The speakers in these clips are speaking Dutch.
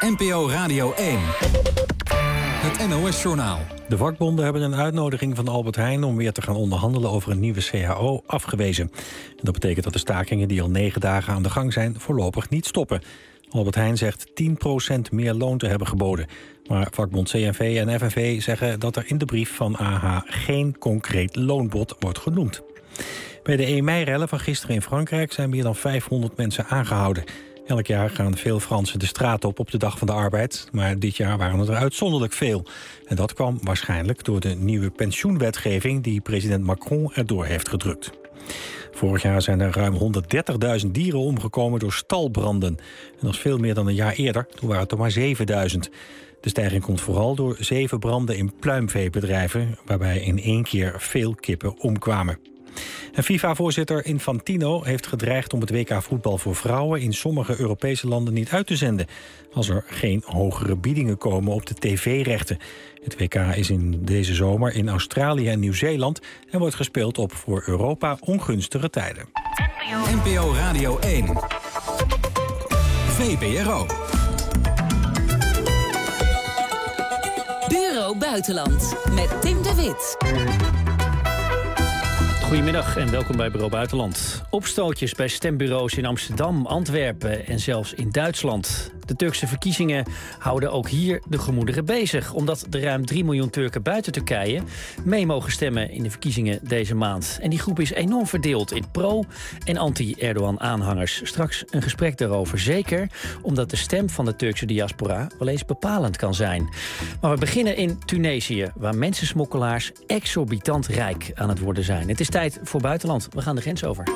NPO Radio 1. Het NOS-journaal. De vakbonden hebben een uitnodiging van Albert Heijn om weer te gaan onderhandelen over een nieuwe CAO afgewezen. Dat betekent dat de stakingen die al 9 dagen aan de gang zijn voorlopig niet stoppen. Albert Heijn zegt 10% meer loon te hebben geboden. Maar vakbond CNV en FNV zeggen dat er in de brief van AH geen concreet loonbod wordt genoemd. Bij de 1 mei-rellen van gisteren in Frankrijk zijn meer dan 500 mensen aangehouden. Elk jaar gaan veel Fransen de straat op de Dag van de Arbeid. Maar dit jaar waren het er uitzonderlijk veel. En dat kwam waarschijnlijk door de nieuwe pensioenwetgeving die president Macron erdoor heeft gedrukt. Vorig jaar zijn er ruim 130.000 dieren omgekomen door stalbranden. En dat is veel meer dan een jaar eerder, toen waren het er maar 7.000. De stijging komt vooral door 7 branden in pluimveebedrijven, waarbij in 1 keer veel kippen omkwamen. En FIFA-voorzitter Infantino heeft gedreigd om het WK voetbal voor vrouwen in sommige Europese landen niet uit te zenden, als er geen hogere biedingen komen op de tv-rechten. Het WK is in deze zomer in Australië en Nieuw-Zeeland en wordt gespeeld op voor Europa ongunstige tijden. NPO Radio 1. VPRO. Bureau Buitenland met Tim de Wit. Goedemiddag en welkom bij Bureau Buitenland. Opstootjes bij stembureaus in Amsterdam, Antwerpen en zelfs in Duitsland. De Turkse verkiezingen houden ook hier de gemoederen bezig, omdat de ruim 3 miljoen Turken buiten Turkije mee mogen stemmen in de verkiezingen deze maand. En die groep is enorm verdeeld in pro- en anti-Erdogan-aanhangers. Straks een gesprek daarover, zeker omdat de stem van de Turkse diaspora wel eens bepalend kan zijn. Maar we beginnen in Tunesië, waar mensensmokkelaars exorbitant rijk aan het worden zijn. Het is tijd voor buitenland. We gaan de grens over.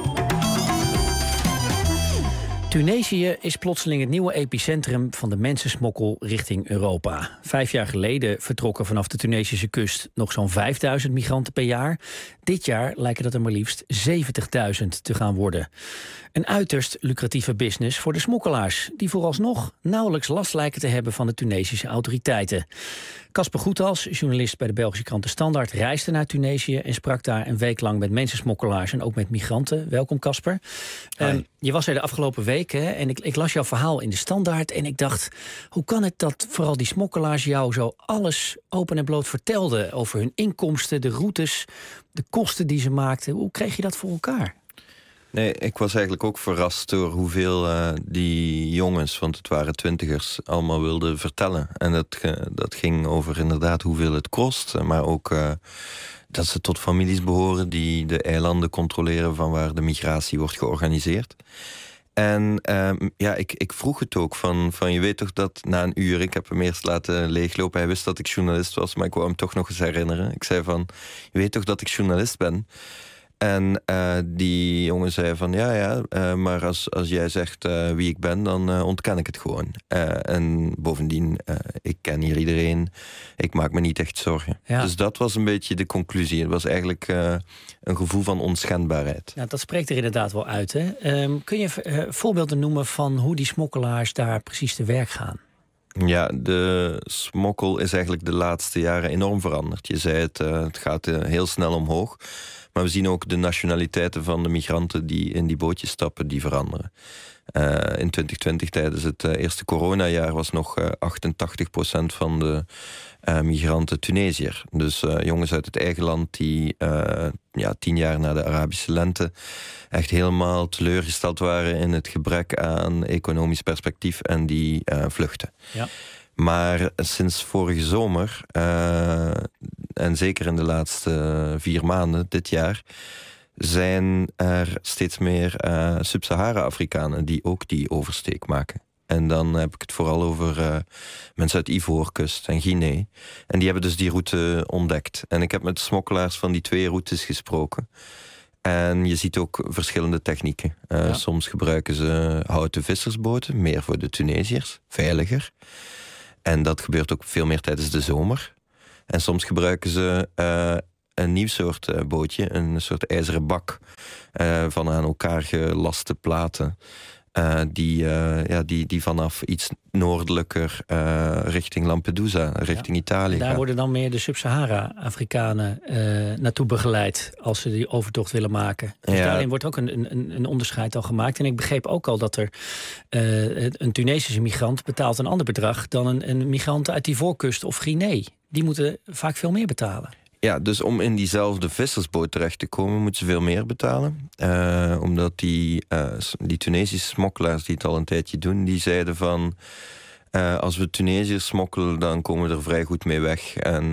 Tunesië is plotseling het nieuwe epicentrum van de mensensmokkel richting Europa. 5 jaar geleden vertrokken vanaf de Tunesische kust nog zo'n 5.000 migranten per jaar. Dit jaar lijken dat er maar liefst 70.000 te gaan worden. Een uiterst lucratieve business voor de smokkelaars, die vooralsnog nauwelijks last lijken te hebben van de Tunesische autoriteiten. Kasper Goethals, journalist bij de Belgische krant De Standaard, reisde naar Tunesië en sprak daar een week lang met mensensmokkelaars en ook met migranten. Welkom, Kasper. Je was er de afgelopen week, hè, en ik las jouw verhaal in De Standaard en ik dacht, hoe kan het dat vooral die smokkelaars jou zo alles open en bloot vertelden over hun inkomsten, de routes, de kosten die ze maakten? Hoe kreeg je dat voor elkaar? Nee, ik was eigenlijk ook verrast door hoeveel die jongens, want het waren 20ers, allemaal wilden vertellen. En dat ging over inderdaad hoeveel het kost, maar ook dat ze tot families behoren die de eilanden controleren van waar de migratie wordt georganiseerd. En ik vroeg het ook van je weet toch dat na een uur, ik heb hem eerst laten leeglopen, hij wist dat ik journalist was, maar ik wou hem toch nog eens herinneren. Ik zei van, je weet toch dat ik journalist ben? En die jongen zei van, maar als jij zegt wie ik ben, dan ontken ik het gewoon. En bovendien, ik ken hier iedereen, ik maak me niet echt zorgen. Ja. Dus dat was een beetje de conclusie. Het was eigenlijk een gevoel van onschendbaarheid. Ja, dat spreekt er inderdaad wel uit, hè? Kun je voorbeelden noemen van hoe die smokkelaars daar precies te werk gaan? Ja, de smokkel is eigenlijk de laatste jaren enorm veranderd. Je zei het gaat heel snel omhoog. Maar we zien ook de nationaliteiten van de migranten die in die bootjes stappen, die veranderen. In 2020, tijdens het eerste coronajaar, was nog 88% van de migranten Tunesiër. Dus jongens uit het eigen land die 10 jaar na de Arabische lente echt helemaal teleurgesteld waren in het gebrek aan economisch perspectief en die vluchten. Ja. Maar sinds vorige zomer, en zeker in de laatste 4 maanden dit jaar, zijn er steeds meer Sub-Sahara-Afrikanen die ook die oversteek maken. En dan heb ik het vooral over mensen uit Ivoorkust en Guinea. En die hebben dus die route ontdekt. En ik heb met de smokkelaars van die 2 routes gesproken. En je ziet ook verschillende technieken. Soms gebruiken ze houten vissersboten, meer voor de Tunesiërs, veiliger. En dat gebeurt ook veel meer tijdens de zomer. En soms gebruiken ze een nieuw soort bootje, een soort ijzeren bak van aan elkaar gelaste platen. die vanaf iets noordelijker richting Lampedusa, richting Italië Daar gaan. worden dan meer de Sub-Sahara-Afrikanen naartoe begeleid als ze die overtocht willen maken. Dus daarin wordt ook een onderscheid al gemaakt. En ik begreep ook al dat er een Tunesische migrant betaalt een ander bedrag dan een migrant uit Ivoorkust of Guinea. Die moeten vaak veel meer betalen. Ja, dus om in diezelfde vissersboot terecht te komen, moeten ze veel meer betalen. Omdat die Tunesische smokkelaars die het al een tijdje doen, die zeiden van, als we Tunesiërs smokkelen, dan komen we er vrij goed mee weg. En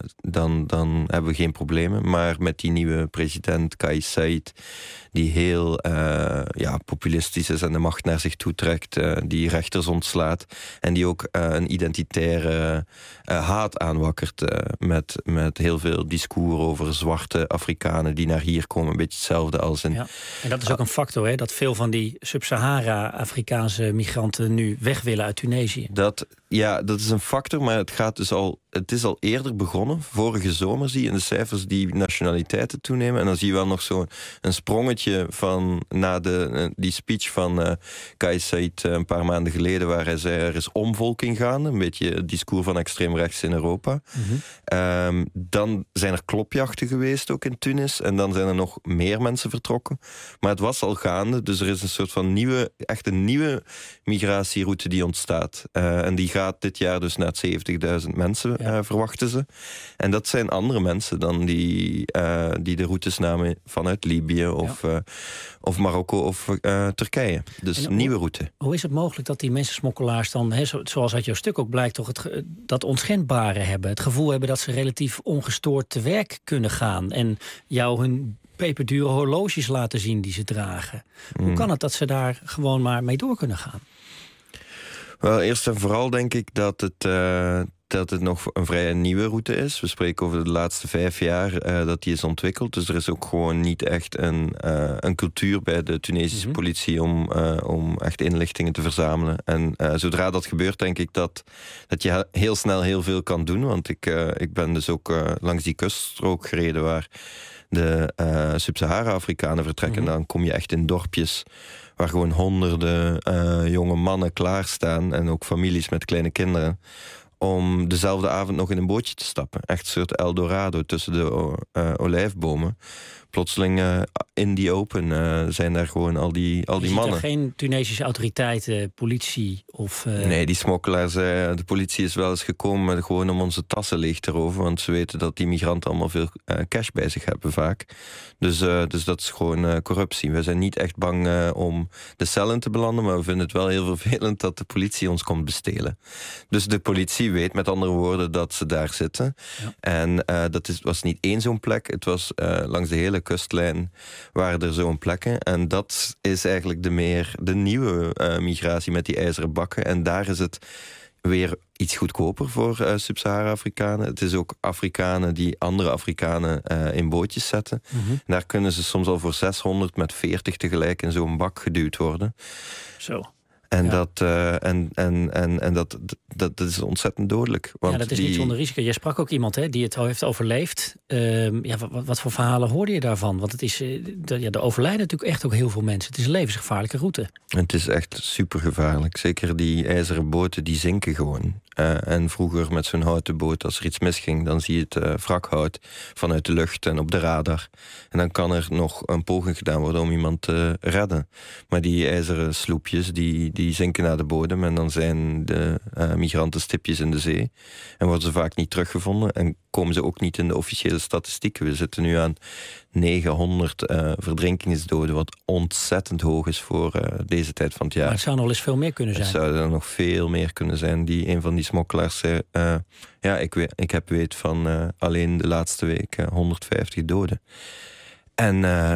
dan hebben we geen problemen. Maar met die nieuwe president Kais Saied, die heel populistisch is en de macht naar zich toe trekt, die rechters ontslaat en die ook een identitaire haat aanwakkert met heel veel discours over zwarte Afrikanen die naar hier komen. Een beetje hetzelfde als in... Ja. En dat is ook een factor, hè, dat veel van die Sub-Sahara-Afrikaanse migranten nu weg willen uit Tunesië. Dat is een factor, maar het is al eerder begonnen. Vorige zomer zie je in de cijfers die nationaliteiten toenemen. En dan zie je wel nog zo'n sprongetje van na die speech van Kais Saied een paar maanden geleden, waar hij zei er is omvolking gaande. Een beetje het discours van extreem rechts in Europa. Mm-hmm. Dan zijn er klopjachten geweest ook in Tunis. En dan zijn er nog meer mensen vertrokken. Maar het was al gaande. Dus er is een soort van nieuwe migratieroute die ontstaat. En die gaat dit jaar dus naar 70.000 mensen, verwachten ze. En dat zijn andere mensen dan die de routes namen vanuit Libië of Marokko of Turkije. Dus een nieuwe route. Hoe is het mogelijk dat die mensensmokkelaars dan, zoals uit jouw stuk ook blijkt, toch dat onschendbare hebben? Het gevoel hebben dat ze relatief ongestoord te werk kunnen gaan en jou hun peperdure horloges laten zien die ze dragen. Hoe kan het dat ze daar gewoon maar mee door kunnen gaan? Wel, eerst en vooral denk ik dat het nog een vrij nieuwe route is. We spreken over de laatste 5 jaar dat die is ontwikkeld. Dus er is ook gewoon niet echt een cultuur bij de Tunesische politie om echt inlichtingen te verzamelen. En zodra dat gebeurt, denk ik dat je heel snel heel veel kan doen. Want ik ben dus ook langs die kuststrook gereden waar de Sub-Sahara-Afrikanen vertrekken. En dan kom je echt in dorpjes waar gewoon honderden jonge mannen klaarstaan en ook families met kleine kinderen om dezelfde avond nog in een bootje te stappen. Echt een soort Eldorado tussen de olijfbomen. Plotseling in die open zijn daar gewoon al die mannen. Ziet er geen Tunesische autoriteiten, politie of... Nee, die smokkelaars, de politie is wel eens gekomen gewoon om onze tassen leeg te roven, want ze weten dat die migranten allemaal veel cash bij zich hebben vaak. Dus dat is gewoon corruptie. We zijn niet echt bang om de cellen te belanden, maar we vinden het wel heel vervelend dat de politie ons komt bestelen. Dus de politie weet met andere woorden dat ze daar zitten. Ja. En was niet één zo'n plek, het was langs de hele kustlijn waren er zo'n plekken. En dat is eigenlijk de nieuwe migratie met die ijzeren bakken. En daar is het weer iets goedkoper voor Sub-Sahara-Afrikanen. Het is ook Afrikanen die andere Afrikanen in bootjes zetten. Mm-hmm. Daar kunnen ze soms al voor 600 met 40 tegelijk in zo'n bak geduwd worden. Zo. En dat is ontzettend dodelijk. Want dat is niet zonder risico. Jij sprak ook iemand die het heeft overleefd. Wat voor verhalen hoorde je daarvan? Want het is, er overlijden natuurlijk echt ook heel veel mensen. Het is een levensgevaarlijke route. Het is echt supergevaarlijk. Zeker die ijzeren boten, die zinken gewoon. En vroeger met zo'n houten boot, als er iets misging, dan zie je het wrakhout vanuit de lucht en op de radar. En dan kan er nog een poging gedaan worden om iemand te redden. Maar die ijzeren sloepjes, die zinken naar de bodem en dan zijn de migranten stipjes in de zee. En worden ze vaak niet teruggevonden en komen ze ook niet in de officiële statistieken. We zitten nu aan 900 verdrinkingsdoden, wat ontzettend hoog is voor deze tijd van het jaar. Maar het zou nog eens veel meer kunnen zijn. Het zou er nog veel meer kunnen zijn. Een van die smokkelaars zei, ik heb weet van alleen de laatste week 150 doden. En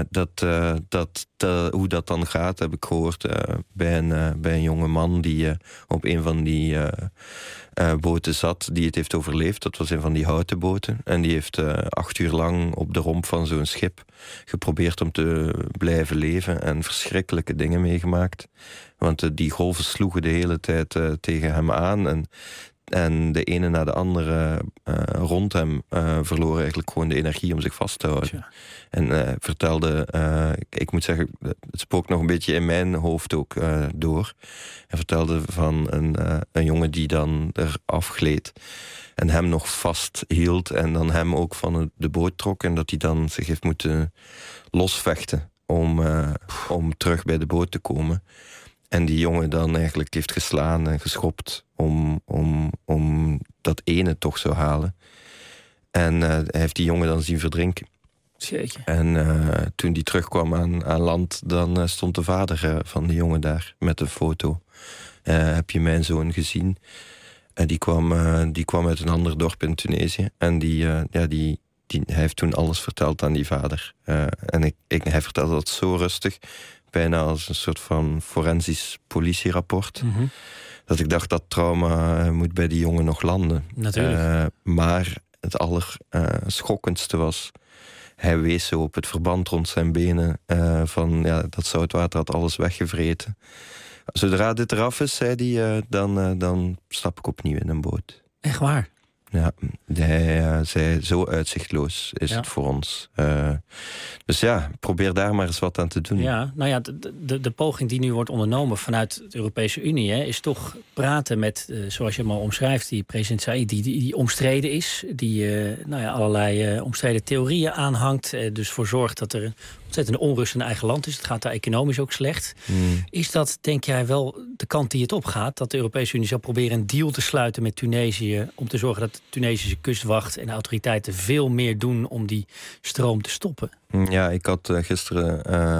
hoe dat dan gaat, heb ik gehoord bij een jonge man die op een van die boten zat, die het heeft overleefd. Dat was een van die houten boten. En die heeft 8 uur lang op de romp van zo'n schip geprobeerd om te blijven leven en verschrikkelijke dingen meegemaakt. Want die golven sloegen de hele tijd tegen hem aan. En En de ene na de andere rond hem verloren eigenlijk gewoon de energie om zich vast te houden. Tja. En vertelde, ik moet zeggen, het spookt nog een beetje in mijn hoofd ook door. Hij vertelde van een jongen die dan eraf gleed en hem nog vasthield en dan hem ook van de boot trok en dat hij dan zich heeft moeten losvechten om terug bij de boot te komen. En die jongen dan eigenlijk heeft geslaan en geschopt om dat ene toch zou halen. En hij heeft die jongen dan zien verdrinken. Jeetje. En toen die terugkwam aan land, dan stond de vader van de jongen daar met een foto. Heb je mijn zoon gezien? Die kwam uit een ander dorp in Tunesië. En hij heeft toen alles verteld aan die vader. En hij vertelde dat zo rustig, bijna als een soort van forensisch politierapport. Mm-hmm. Dat ik dacht, dat trauma moet bij die jongen nog landen. Natuurlijk. Maar het allerschokkendste was, hij wees zo op het verband rond zijn benen. Dat zoutwater had alles weggevreten. Zodra dit eraf is, zei hij, dan stap ik opnieuw in een boot. Echt waar? Ja, hij zei, zo uitzichtloos is het voor ons. Dus ja, probeer daar maar eens wat aan te doen. Ja, nou ja, de poging die nu wordt ondernomen vanuit de Europese Unie is toch praten met, zoals je hem al omschrijft, die president Saïd, die omstreden is, die allerlei omstreden theorieën aanhangt, dus voor zorgt dat er ontzettende onrust in eigen land is. Het gaat daar economisch ook slecht. Is dat, denk jij, wel de kant die het op gaat? Dat de Europese Unie zou proberen een deal te sluiten met Tunesië om te zorgen dat de Tunesische kustwacht en de autoriteiten veel meer doen om die stroom te stoppen? Ja, ik had gisteren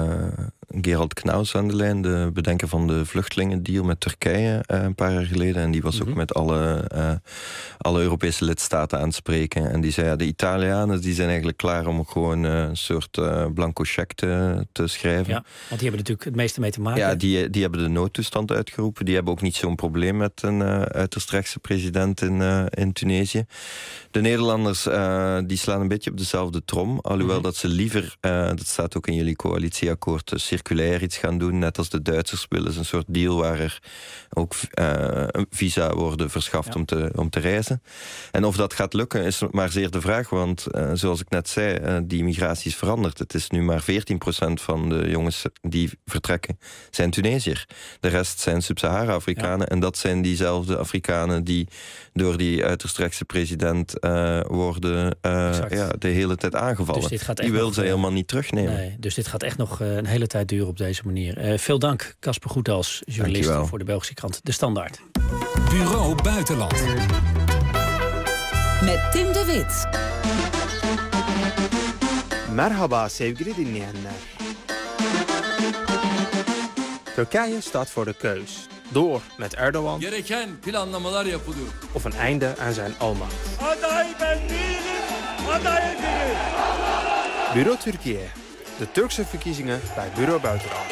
Gerald Knaus aan de lijn, de bedenker van de vluchtelingendeal met Turkije een paar jaar geleden. En die was ook met alle Europese lidstaten aan het spreken. En die zei, ja, de Italianen die zijn eigenlijk klaar om gewoon een soort blanco cheque te schrijven. Ja, want die hebben natuurlijk het meeste mee te maken. Ja, die hebben de noodtoestand uitgeroepen. Die hebben ook niet zo'n probleem met een uiterst rechtse president in Tunesië. De Nederlanders die slaan een beetje op dezelfde trom. Alhoewel dat ze liever, dat staat ook in jullie coalitieakkoord, circulair iets gaan doen. Net als de Duitsers willen ze een soort deal waar er ook visa worden verschaft om te reizen. En of dat gaat lukken is maar zeer de vraag. Want zoals ik net zei, die migratie is veranderd. Het is nu maar 14% van de jongens die vertrekken zijn Tunesiër. De rest zijn Sub-Sahara-Afrikanen. Ja. En dat zijn diezelfde Afrikanen die door die uiterst rechtse president worden de hele tijd aangevallen. Dus die wil ze helemaal niet terugnemen. Nee, dus dit gaat echt nog een hele tijd duren op deze manier. Veel dank, Casper Goedals, journalist voor de Belgische krant De Standaard. Bureau Buitenland. Met Tim de Wit. Merhaba sevgili dinleyenler. Turkije staat voor de keus. Door met Erdogan. Gereken planlamalar yapılıyor. Of een einde aan zijn almacht. Aday ben değilim, aday ediniz. Bureau Türkiye. De Turkse verkiezingen bij Bureau Buitenland.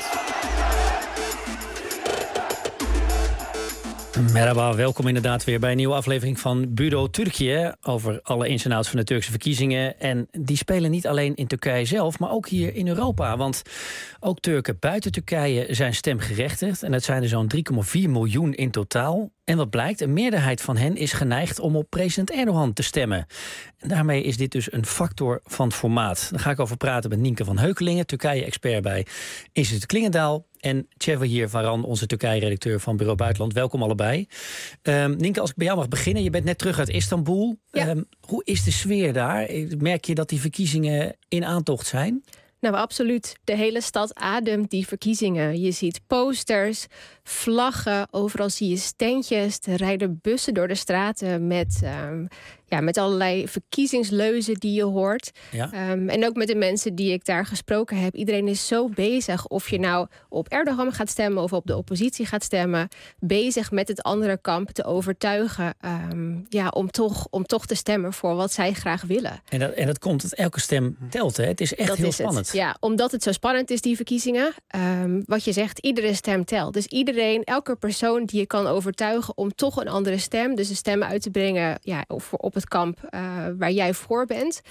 Merhaba, welkom inderdaad weer bij een nieuwe aflevering van Bureau Türkiye over alle ins en outs van de Turkse verkiezingen. En die spelen niet alleen in Turkije zelf, maar ook hier in Europa. Want ook Turken buiten Turkije zijn stemgerechtigd. En het zijn er zo'n 3,4 miljoen in totaal. En wat blijkt, een meerderheid van hen is geneigd om op president Erdogan te stemmen. En daarmee is dit dus een factor van het formaat. Daar ga ik over praten met Nienke van Heukelingen, Turkije-expert bij Instituut Klingendaal. En Cevahir Varan, onze Turkije-redacteur van Bureau Buitenland. Welkom allebei. Nienke, als ik bij jou mag beginnen. Je bent net terug uit Istanbul. Ja. Hoe is de sfeer daar? Merk je dat die verkiezingen in aantocht zijn? Nou, absoluut. De hele stad ademt die verkiezingen. Je ziet posters, vlaggen, overal zie je standjes. Er rijden bussen door de straten met allerlei verkiezingsleuzen die je hoort. Ja. En ook met de mensen die ik daar gesproken heb. Iedereen is zo bezig, of je nou op Erdogan gaat stemmen of op de oppositie gaat stemmen, bezig met het andere kamp te overtuigen om toch te stemmen voor wat zij graag willen. En dat komt dat elke stem telt, hè? Het is echt heel spannend. Ja, omdat het zo spannend is, die verkiezingen. Wat je zegt, iedere stem telt. Dus elke persoon die je kan overtuigen om toch een andere stem, dus een stem uit te brengen op het kamp waar jij voor bent. Ja.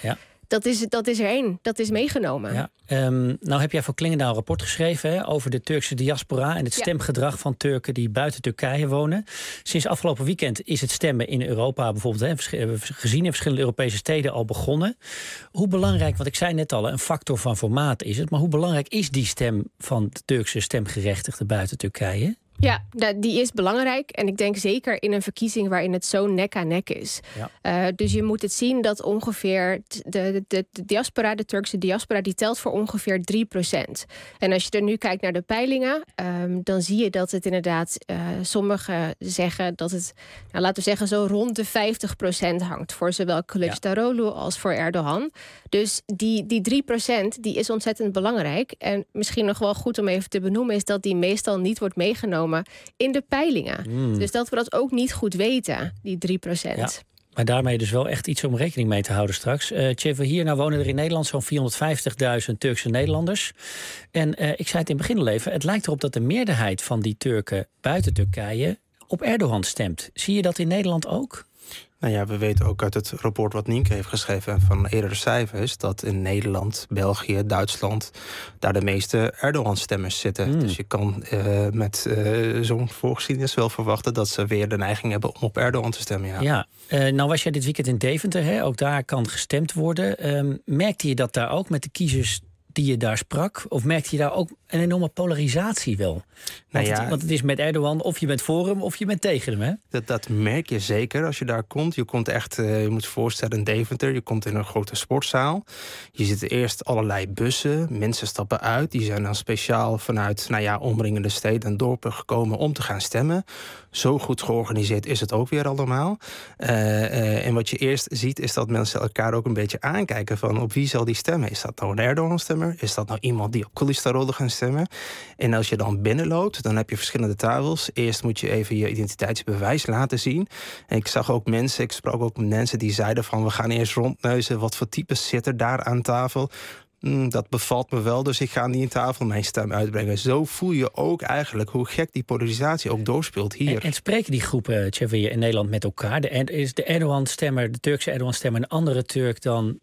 dat is er één. Dat is meegenomen. Ja. Nou heb jij voor Klingendaal een rapport geschreven over de Turkse diaspora en het stemgedrag van Turken die buiten Turkije wonen. Sinds afgelopen weekend is het stemmen in Europa bijvoorbeeld gezien in verschillende Europese steden al begonnen. Hoe belangrijk, want ik zei net al, een factor van formaat is het, maar hoe belangrijk is die stem van de Turkse stemgerechtigden buiten Turkije? Ja, die is belangrijk. En ik denk zeker in een verkiezing waarin het zo nek aan nek is. Ja. Dus je moet het zien dat ongeveer de diaspora, de Turkse diaspora, die telt voor ongeveer 3%. En als je er nu kijkt naar de peilingen, dan zie je dat het inderdaad, sommigen zeggen dat het, nou, laten we zeggen, zo rond de 50% hangt. Voor zowel Kılıçdaroğlu als voor Erdogan. Dus die 3% die is ontzettend belangrijk. En misschien nog wel goed om even te benoemen is dat die meestal niet wordt meegenomen in de peilingen. Dus dat we dat ook niet goed weten, die 3%. Ja. Maar daarmee dus wel echt iets om rekening mee te houden straks. Hier, nou wonen er in Nederland zo'n 450.000 Turkse Nederlanders. En ik zei het in het begin al even, het lijkt erop dat de meerderheid van die Turken buiten Turkije op Erdogan stemt. Zie je dat in Nederland ook? Nou ja, we weten ook uit het rapport wat Nienke heeft geschreven van eerdere cijfers, dat in Nederland, België, Duitsland daar de meeste Erdogan-stemmers zitten. Dus je kan met zo'n voorgeschiedenis wel verwachten dat ze weer de neiging hebben om op Erdogan te stemmen. Ja. Nou was jij dit weekend in Deventer, hè? Ook daar kan gestemd worden. Merkte je dat daar ook met de kiezers die je daar sprak? Of merkte je daar ook een enorme polarisatie wel? Want het is met Erdogan, of je bent voor hem of je bent tegen hem, hè? Dat merk je zeker als je daar komt. Je komt echt, je moet je voorstellen, in Deventer. Je komt in een grote sportzaal. Je ziet eerst allerlei bussen. Mensen stappen uit. Die zijn dan speciaal vanuit omringende steden en dorpen gekomen om te gaan stemmen. Zo goed georganiseerd is het ook weer allemaal. En wat je eerst ziet is dat mensen elkaar ook een beetje aankijken van op wie zal die stemmen? Is dat nou een Erdogan-stemmer? Is dat nou iemand die op Kılıçdaroğlu gaat stemmen? En als je dan binnenloopt, dan heb je verschillende tafels. Eerst moet je even je identiteitsbewijs laten zien. En ik sprak ook met mensen die zeiden van we gaan eerst rondneuzen. Wat voor types zit er daar aan tafel? Dat bevalt me wel, dus ik ga aan die tafel mijn stem uitbrengen. Zo voel je ook eigenlijk hoe gek die polarisatie ook doorspeelt hier. En spreken die groepen in Nederland met elkaar? Is de Erdogan-stemmer, de Turkse Erdogan-stemmer, een andere Turk dan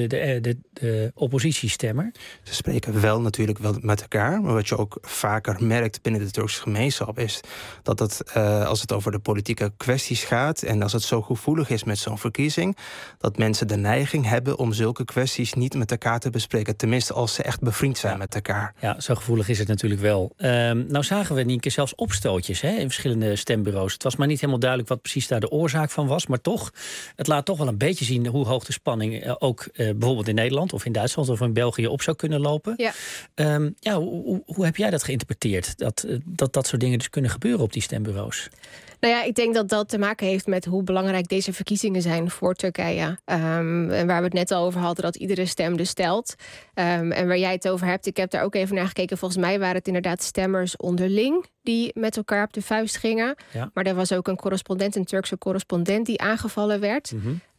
de oppositiestemmer? Ze spreken wel natuurlijk wel met elkaar. Maar wat je ook vaker merkt binnen de Turkse gemeenschap is dat als het over de politieke kwesties gaat en als het zo gevoelig is met zo'n verkiezing, dat mensen de neiging hebben om zulke kwesties niet met elkaar te bespreken. Tenminste, als ze echt bevriend zijn met elkaar. Ja, zo gevoelig is het natuurlijk wel. Nou zagen we, Nienke, zelfs opstootjes in verschillende stembureaus. Het was maar niet helemaal duidelijk wat precies daar de oorzaak van was. Maar toch, het laat toch wel een beetje zien hoe hoog de spanning ook bijvoorbeeld in Nederland of in Duitsland of in België op zou kunnen lopen. Ja. Hoe heb jij dat geïnterpreteerd? Dat soort dingen dus kunnen gebeuren op die stembureaus? Nou ja, ik denk dat dat te maken heeft met hoe belangrijk deze verkiezingen zijn voor Turkije. En waar we het net al over hadden, dat iedere stem dus telt. En waar jij het over hebt, ik heb daar ook even naar gekeken. Volgens mij waren het inderdaad stemmers onderling die met elkaar op de vuist gingen. Ja. Maar er was ook een Turkse correspondent die aangevallen werd.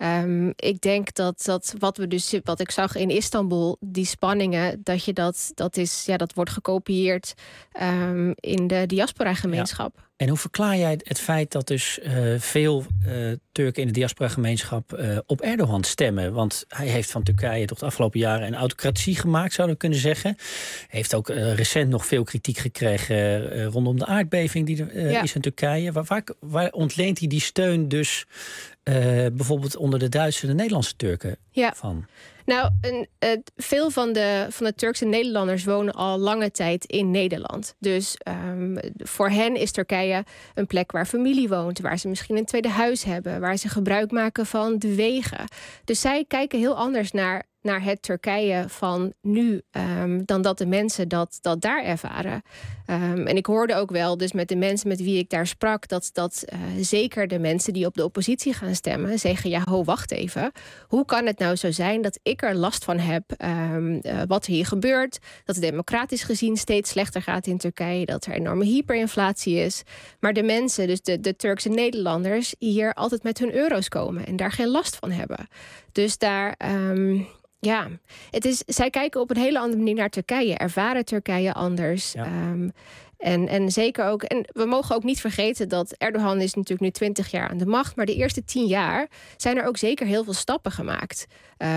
Ik denk dat wat ik zag in Istanbul, die spanningen, dat wordt gekopieerd in de diaspora-gemeenschap. Ja. En hoe verklaar jij het feit dat dus veel Turken in de diaspora-gemeenschap op Erdogan stemmen? Want hij heeft van Turkije toch de afgelopen jaren een autocratie gemaakt, zouden we kunnen zeggen. Hij heeft ook recent nog veel kritiek gekregen rondom de aardbeving die er is in Turkije. Waar ontleent hij die steun dus bijvoorbeeld onder de Duitse en de Nederlandse Turken van? Nou, veel van de Turkse Nederlanders wonen al lange tijd in Nederland. Dus voor hen is Turkije een plek waar familie woont, waar ze misschien een tweede huis hebben, waar ze gebruik maken van de wegen. Dus zij kijken heel anders naar het Turkije van nu dan dat de mensen dat daar ervaren. En ik hoorde ook wel, dus met de mensen met wie ik daar sprak, dat zeker de mensen die op de oppositie gaan stemmen zeggen, wacht even. Hoe kan het nou zo zijn dat ik er last van heb wat hier gebeurt, dat het democratisch gezien steeds slechter gaat in Turkije, dat er enorme hyperinflatie is. Maar de mensen, dus de Turkse Nederlanders, hier altijd met hun euro's komen en daar geen last van hebben. Dus daar zij kijken op een hele andere manier naar Turkije, ervaren Turkije anders. Ja. En zeker ook, en we mogen ook niet vergeten dat Erdogan is natuurlijk nu 20 jaar aan de macht, maar de eerste 10 jaar zijn er ook zeker heel veel stappen gemaakt.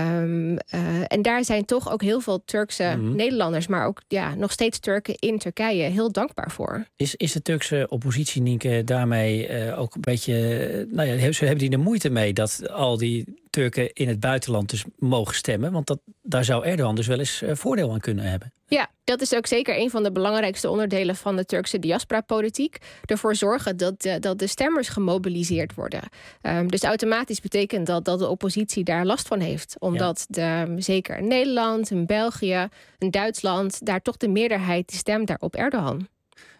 En daar zijn toch ook heel veel Turkse Nederlanders, maar ook nog steeds Turken in Turkije heel dankbaar voor. Is de Turkse oppositie, Nienke, daarmee ook een beetje... hebben die er moeite mee dat al die Turken in het buitenland dus mogen stemmen? Want daar zou Erdogan dus wel eens voordeel aan kunnen hebben. Ja, dat is ook zeker een van de belangrijkste onderdelen van de Turkse diaspora-politiek. Ervoor zorgen dat de stemmers gemobiliseerd worden. Dus automatisch betekent dat de oppositie daar last van heeft. Omdat zeker in Nederland, in België, in Duitsland, daar toch de meerderheid die stemt daar op Erdogan.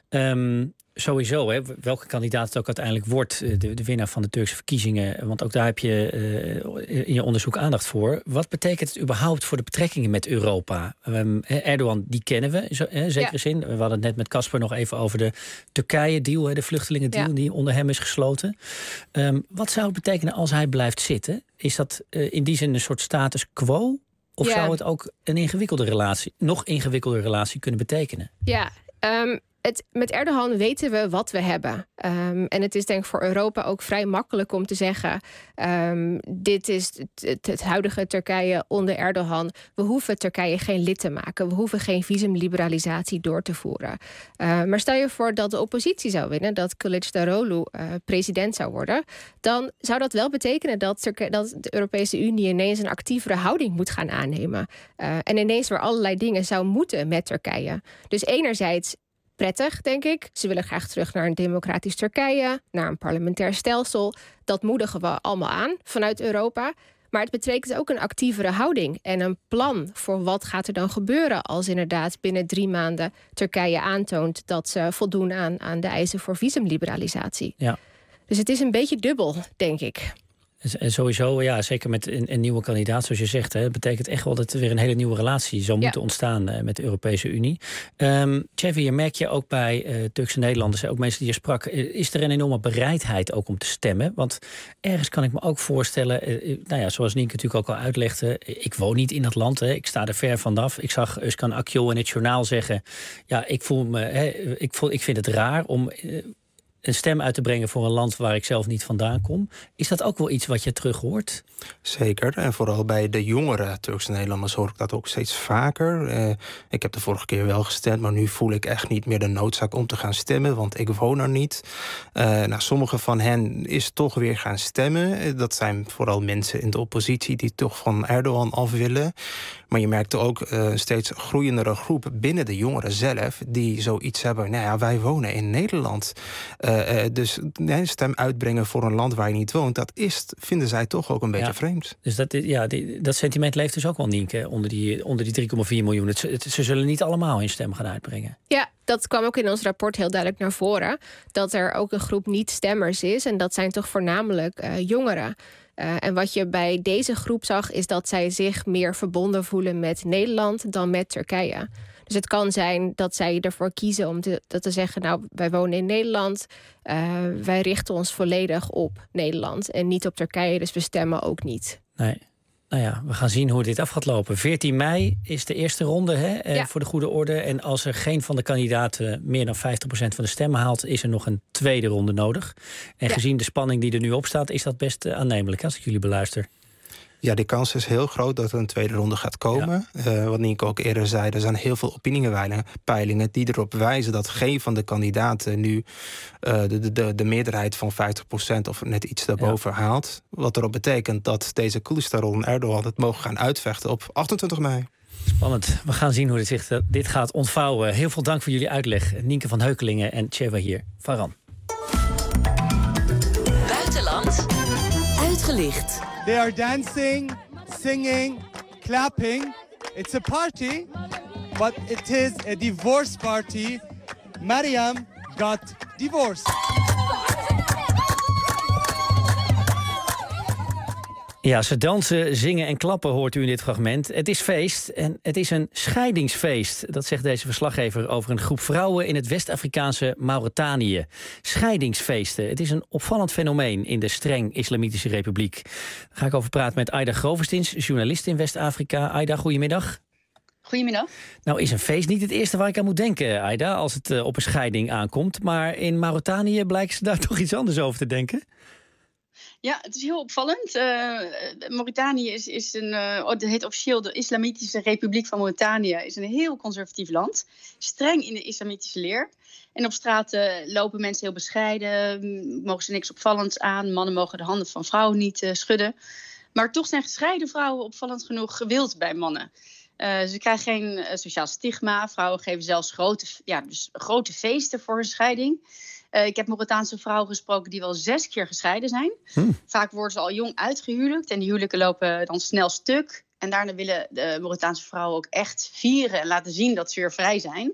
Sowieso, hè, welke kandidaat het ook uiteindelijk wordt, de winnaar van de Turkse verkiezingen. Want ook daar heb je in je onderzoek aandacht voor. Wat betekent het überhaupt voor de betrekkingen met Europa? Erdogan, die kennen we, in zekere zin. We hadden het net met Casper nog even over de Turkije-deal, de vluchtelingendeal die onder hem is gesloten. Wat zou het betekenen als hij blijft zitten? Is dat in die zin een soort status quo? Of zou het ook een nog ingewikkelder relatie kunnen betekenen? Ja, met Erdogan weten we wat we hebben. En het is denk ik voor Europa ook vrij makkelijk om te zeggen... dit is het huidige Turkije onder Erdogan. We hoeven Turkije geen lid te maken. We hoeven geen visumliberalisatie door te voeren. Maar stel je voor dat de oppositie zou winnen... dat Kılıçdaroğlu president zou worden... dan zou dat wel betekenen dat de Europese Unie... ineens een actievere houding moet gaan aannemen. En ineens weer allerlei dingen zou moeten met Turkije. Dus enerzijds... prettig, denk ik. Ze willen graag terug naar een democratisch Turkije, naar een parlementair stelsel. Dat moedigen we allemaal aan vanuit Europa. Maar het betekent ook een actievere houding en een plan voor wat gaat er dan gebeuren als inderdaad binnen 3 maanden Turkije aantoont dat ze voldoen aan de eisen voor visumliberalisatie. Ja. Dus het is een beetje dubbel, denk ik. En sowieso, ja, zeker met een nieuwe kandidaat, zoals je zegt, hè, betekent echt wel dat er weer een hele nieuwe relatie zou moeten ontstaan met de Europese Unie. Cevi, je merk je ook bij Turkse Nederlanders, ook mensen die je sprak, is er een enorme bereidheid ook om te stemmen? Want ergens kan ik me ook voorstellen, zoals Nienke natuurlijk ook al uitlegde, ik woon niet in dat land, hè, ik sta er ver vanaf. Ik zag Özkan Akgül in het journaal zeggen, ik vind het raar om een stem uit te brengen voor een land waar ik zelf niet vandaan kom. Is dat ook wel iets wat je terug hoort? Zeker. En vooral bij de jongere Turkse Nederlanders hoor ik dat ook steeds vaker. Ik heb de vorige keer wel gestemd, maar nu voel ik echt niet meer de noodzaak om te gaan stemmen, want ik woon er niet. Sommige van hen is toch weer gaan stemmen. Dat zijn vooral mensen in de oppositie die toch van Erdogan af willen. Maar je merkt ook een steeds groeiendere groep binnen de jongeren zelf die zoiets hebben. Wij wonen in Nederland. Dus stem uitbrengen voor een land waar je niet woont, vinden zij toch ook een beetje vreemd. Dus dat sentiment leeft dus ook wel, Nienke, onder die 3,4 miljoen. Ze zullen niet allemaal hun stem gaan uitbrengen. Ja, dat kwam ook in ons rapport heel duidelijk naar voren. Dat er ook een groep niet-stemmers is. En dat zijn toch voornamelijk jongeren. En wat je bij deze groep zag, is dat zij zich meer verbonden voelen met Nederland dan met Turkije. Dus het kan zijn dat zij ervoor kiezen om te zeggen, wij wonen in Nederland. Wij richten ons volledig op Nederland en niet op Turkije, dus we stemmen ook niet. Nee. We gaan zien hoe dit af gaat lopen. 14 mei is de eerste ronde voor de goede orde. En als er geen van de kandidaten meer dan 50% van de stemmen haalt, is er nog een tweede ronde nodig. En gezien de spanning die er nu op staat, is dat best aannemelijk als ik jullie beluister. Ja, de kans is heel groot dat er een tweede ronde gaat komen. Wat Nienke ook eerder zei, er zijn heel veel opiniepeilingen die erop wijzen dat geen van de kandidaten nu de meerderheid van 50% of net iets daarboven haalt. Wat erop betekent dat deze Kılıçdaroğlu en Erdogan het mogen gaan uitvechten op 28 mei. Spannend. We gaan zien hoe dit gaat ontvouwen. Heel veel dank voor jullie uitleg. Nienke van Heukelingen en Cevahir Farhan. Buitenland uitgelicht. They are dancing, singing, clapping. It's a party, but it is a divorce party. Mariam got divorced. Ja, ze dansen, zingen en klappen hoort u in dit fragment. Het is feest en het is een scheidingsfeest. Dat zegt deze verslaggever over een groep vrouwen in het West-Afrikaanse Mauritanië. Scheidingsfeesten. Het is een opvallend fenomeen in de streng Islamitische Republiek. Daar ga ik over praten met Aida Grovestins, journalist in West-Afrika. Aida, goedemiddag. Goedemiddag. Nou is een feest niet het eerste waar ik aan moet denken, Aida, als het op een scheiding aankomt. Maar in Mauritanië blijkt ze daar toch iets anders over te denken. Ja, het is heel opvallend. Mauritanië is het heet officieel de Islamitische Republiek van Mauritanië. Is een heel conservatief land. Streng in de islamitische leer. En op straat lopen mensen heel bescheiden. Mogen ze niks opvallends aan. Mannen mogen de handen van vrouwen niet schudden. Maar toch zijn gescheiden vrouwen opvallend genoeg gewild bij mannen. Ze krijgen geen sociaal stigma. Vrouwen geven zelfs grote feesten voor hun scheiding. Ik heb Mauritaanse vrouwen gesproken die wel 6 keer gescheiden zijn. Vaak worden ze al jong uitgehuwelijkt en die huwelijken lopen dan snel stuk. En daarna willen de Mauritaanse vrouwen ook echt vieren en laten zien dat ze weer vrij zijn.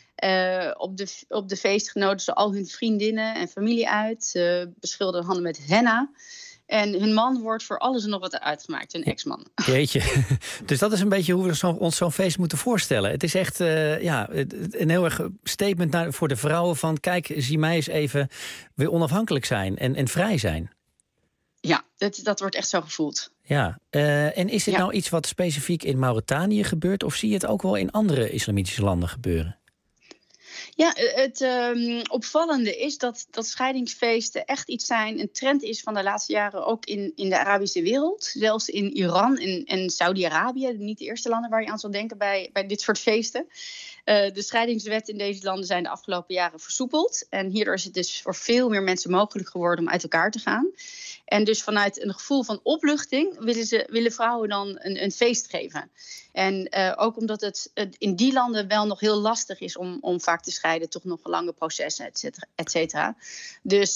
Op de feest nodigen ze al hun vriendinnen en familie uit. Ze beschilderen handen met henna. En hun man wordt voor alles en nog wat uitgemaakt, hun ex-man. Jeetje. Dus dat is een beetje hoe we ons zo'n feest moeten voorstellen. Het is echt een heel erg statement voor de vrouwen van... kijk, zie mij eens even weer onafhankelijk zijn en vrij zijn. Ja, dat wordt echt zo gevoeld. Ja, en is dit nou iets wat specifiek in Mauritanië gebeurt... of zie je het ook wel in andere islamitische landen gebeuren? Ja, het opvallende is dat scheidingsfeesten echt iets zijn... een trend is van de laatste jaren ook in de Arabische wereld. Zelfs in Iran en Saudi-Arabië. Niet de eerste landen waar je aan zal denken bij dit soort feesten. De scheidingswetten in deze landen zijn de afgelopen jaren versoepeld. En hierdoor is het dus voor veel meer mensen mogelijk geworden om uit elkaar te gaan. En dus vanuit een gevoel van opluchting willen vrouwen dan een feest geven. En ook omdat het in die landen wel nog heel lastig is om vaak te scheiden. Toch nog lange processen, et cetera. Dus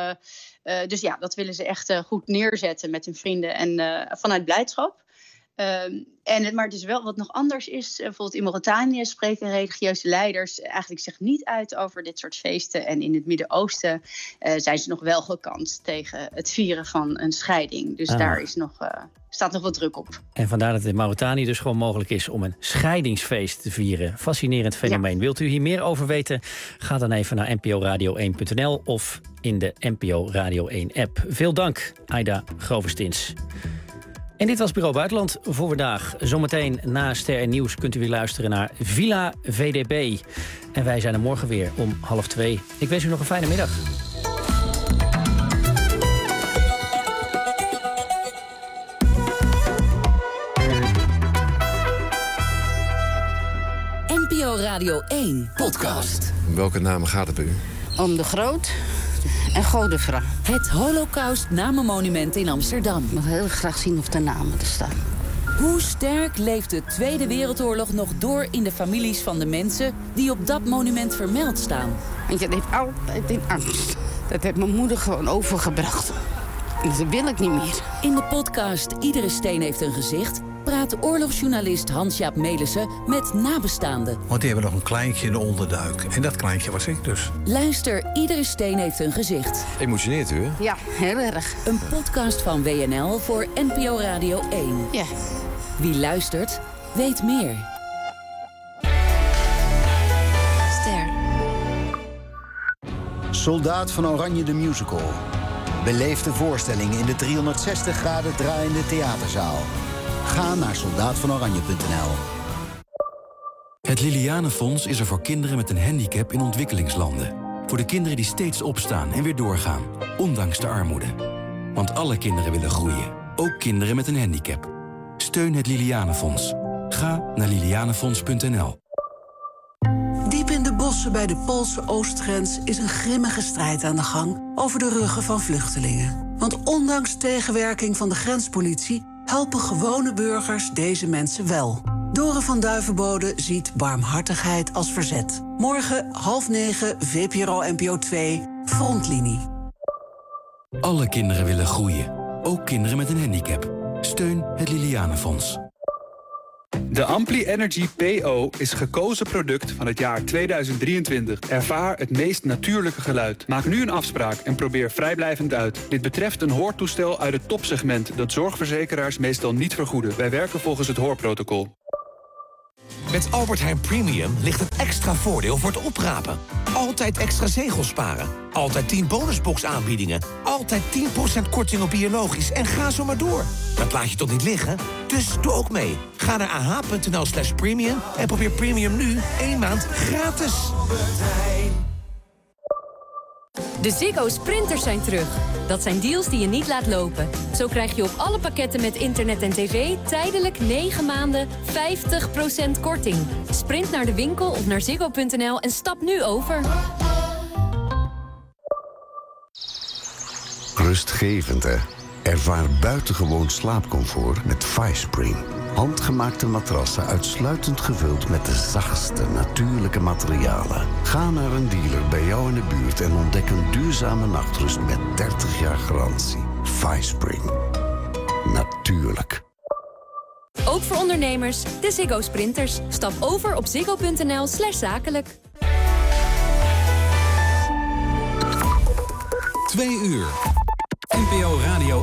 ja, dat willen ze echt goed neerzetten met hun vrienden en vanuit blijdschap. Maar het is wel wat nog anders is. Bijvoorbeeld in Mauritanië spreken religieuze leiders eigenlijk zich niet uit over dit soort feesten. En in het Midden-Oosten zijn ze nog wel gekant tegen het vieren van een scheiding. Dus daar is staat nog wat druk op. En vandaar dat het in Mauritanië dus gewoon mogelijk is om een scheidingsfeest te vieren. Fascinerend fenomeen. Ja. Wilt u hier meer over weten? Ga dan even naar nporadio1.nl of in de NPO Radio 1 app. Veel dank, Aida Groverstins. En dit was Bureau Buitenland voor vandaag. Zometeen na Ster en Nieuws kunt u weer luisteren naar Villa VDB. En wij zijn er morgen weer om 1:30. Ik wens u nog een fijne middag. NPO Radio 1 podcast. Welke namen gaat het bij u? Om de Groot en Godefra. Het Holocaust-namenmonument in Amsterdam. Ik wil heel graag zien of de namen er staan. Hoe sterk leeft de Tweede Wereldoorlog nog door in de families van de mensen die op dat monument vermeld staan? Want je leeft altijd in angst. Dat heeft mijn moeder gewoon overgebracht. En dat wil ik niet meer. In de podcast Iedere Steen heeft een gezicht praat oorlogsjournalist Hans-Jaap Melissen met nabestaanden. Want die hebben nog een kleintje in de onderduik. En dat kleintje was ik dus. Luister, Iedere Steen heeft een gezicht. Emotioneert u, hè? Ja, heel erg. Een podcast van WNL voor NPO Radio 1. Ja. Wie luistert, weet meer. Ster. Soldaat van Oranje de Musical. Beleef de voorstelling in de 360 graden draaiende theaterzaal. Ga naar soldaatvanoranje.nl. Het Lilianenfonds is er voor kinderen met een handicap in ontwikkelingslanden. Voor de kinderen die steeds opstaan en weer doorgaan, ondanks de armoede. Want alle kinderen willen groeien, ook kinderen met een handicap. Steun het Lilianenfonds. Ga naar lilianenfonds.nl. Diep in de bossen bij de Poolse oostgrens is een grimmige strijd aan de gang over de ruggen van vluchtelingen. Want ondanks tegenwerking van de grenspolitie helpen gewone burgers deze mensen wel. Dore van Duivenbode ziet barmhartigheid als verzet. Morgen 8:30 VPRO NPO 2 Frontlinie. Alle kinderen willen groeien, ook kinderen met een handicap. Steun het Lilianenfonds. De Ampli Energy PO is gekozen product van het jaar 2023. Ervaar het meest natuurlijke geluid. Maak nu een afspraak en probeer vrijblijvend uit. Dit betreft een hoortoestel uit het topsegment dat zorgverzekeraars meestal niet vergoeden. Wij werken volgens het hoorprotocol. Met Albert Heijn Premium ligt het extra voordeel voor het oprapen. Altijd extra zegels sparen. Altijd 10 bonusbox aanbiedingen. Altijd 10% korting op biologisch. En ga zo maar door. Dat laat je toch niet liggen? Dus doe ook mee. Ga naar ah.nl/premium en probeer Premium nu 1 maand gratis. De Ziggo Sprinters zijn terug. Dat zijn deals die je niet laat lopen. Zo krijg je op alle pakketten met internet en tv tijdelijk 9 maanden 50% korting. Sprint naar de winkel of naar ziggo.nl en stap nu over. Rustgevend, hè? Ervaar buitengewoon slaapcomfort met FiSpring. Handgemaakte matrassen uitsluitend gevuld met de zachtste natuurlijke materialen. Ga naar een dealer bij jou in de buurt en ontdek een duurzame nachtrust met 30 jaar garantie. FiSpring. Natuurlijk. Ook voor ondernemers, de Ziggo Sprinters. Stap over op ziggo.nl/zakelijk. 2 uur. NPO Radio